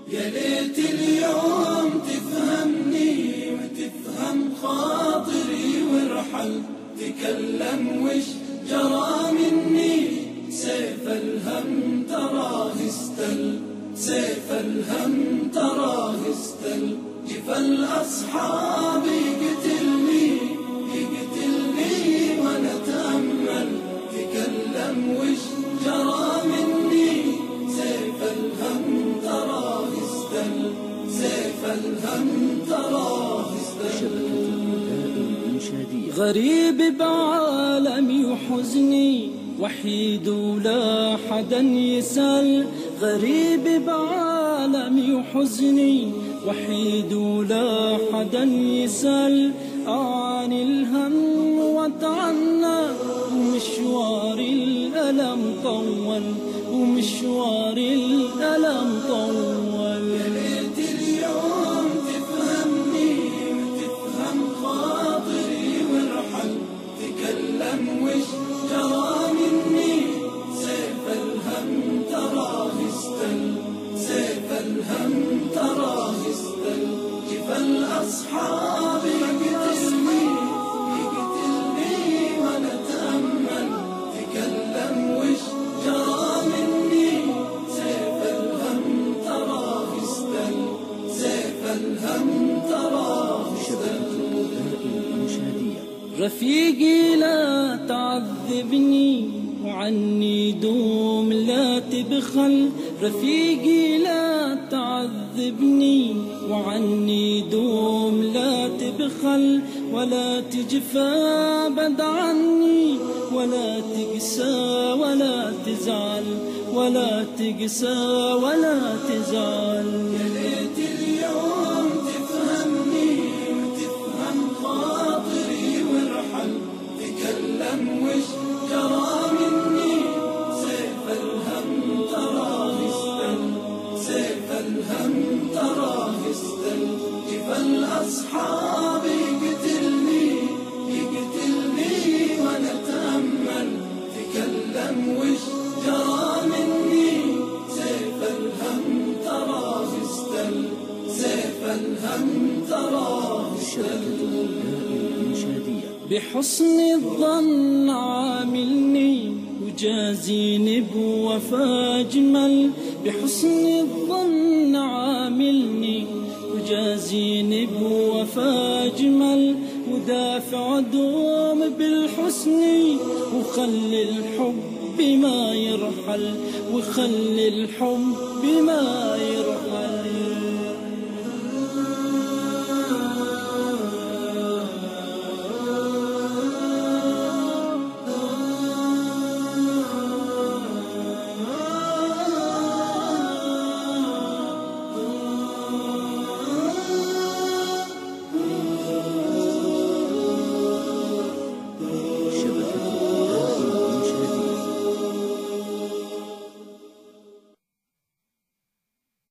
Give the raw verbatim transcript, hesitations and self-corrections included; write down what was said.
يا ليت اليوم تفهمني وتفهم خاطري وارحل، تكلم وش جرى مني، سيف الهم تراه استل، سيف الهم تراه استل. جفل أصحابي يقتلني يقتلني وانا اتأمل، تكلم وش جرى مني، سيف الهم تراه استل، سيف الهم تراه استل. غريب بعالمي وحزني، وحيد ولا حدا يسأل. غريب بعالمي وحزني، وحيد ولا حدا يسأل. أعاني الهم واتعنى، ومشوار الألم طول، ومشوار الألم طول. يا ليت اليوم تفهمني وتفهم خاطري وارحل، تكلم وش جرى مني، سيف الهم تراه استل، سيف الهم تراه استل. جفل أصحابي يقتلني يقتلني وانا اتأمل، تكلم وش جرى مني، سيف الهم تراه استل، سيف الهم تراه استل. رفيقي لا تعذبني، وعني دوم لا تبخل. رفيقي لا تعذبني، وعني دوم لا تبخل. ولا تجفى أبد عني، ولا تقسى ولا تزعل، ولا تقسى ولا تزعل. يا ليت اليوم تفهمني وتفهم خاطري وارحل، تكلم وش جرى مني، سيف الهم تراه استل، سيف الهم تراه استل. جفل أصحابي يقتلني يقتلني وانا اتأمل، تكلم وش جرى مني، سيف الهم تراه استل، سيف الهم تراه استل. بحسن الظن عاملني، وجازيني بوفا أجمل. بحسن الظن عاملني، وجازيني بوفا أجمل. ودافع دوم بالحسن، وخلي الحب ما يرحل، وخلي الحب ما